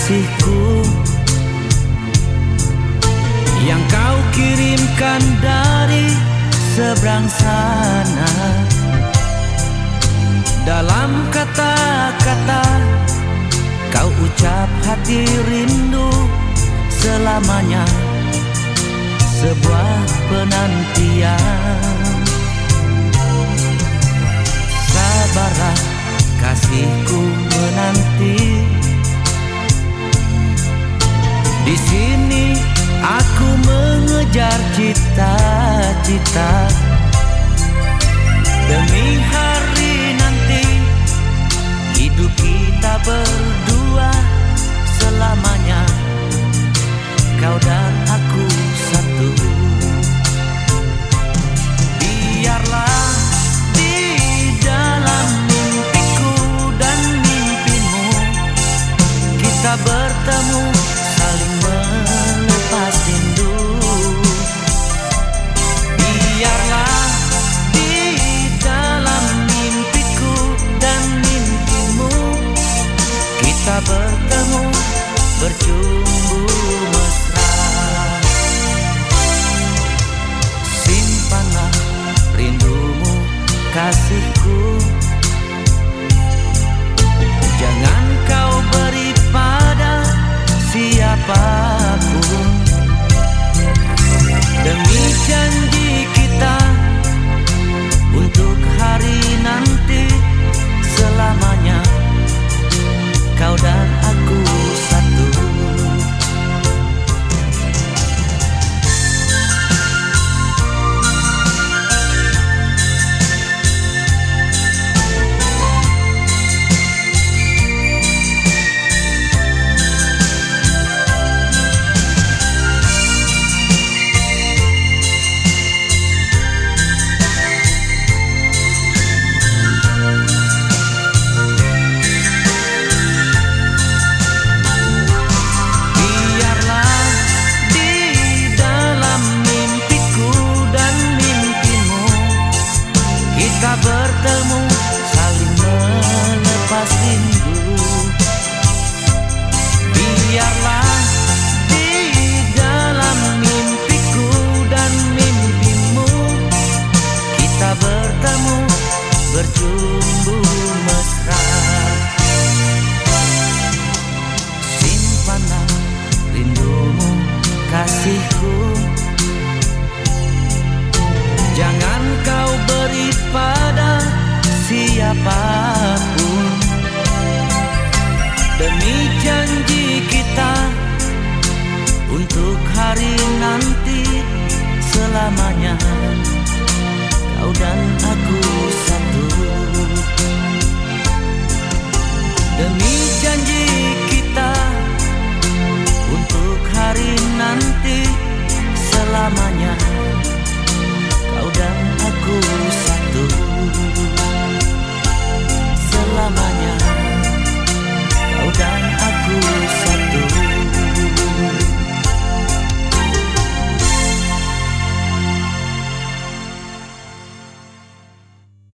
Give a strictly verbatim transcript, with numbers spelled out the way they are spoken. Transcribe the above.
kasihku yang kau kirimkan dari seberang sana. Dalam kata-kata kau ucap hati rindu selamanya, sebuah penantian. Sabarlah kasihku menanti, di sini aku mengejar cita-cita. Demi hari nanti hidup kita berdua selamanya, kau dan aku satu. Biarlah di dalam mimpiku dan mimpimu kita bertemu, saling melepas rindu. Biarlah di dalam mimpiku dan mimpimu kita bertemu, bercumbu mesra. Simpanlah rindumu kasihku, jangan kau beri pada siapapun. Demi janji kita untuk hari nanti selamanya, kau dan aku satu. Bertemu, saling melepas rindu. Biarlah di dalam mimpiku dan mimpimu kita bertemu, bercumbu mesra. Simpanlah rindumu kasihku, jangan kau beri pada siapapun. Demi janji kita untuk hari nanti selamanya, kau dan aku satu. Demi janji kita untuk hari nanti selamanya,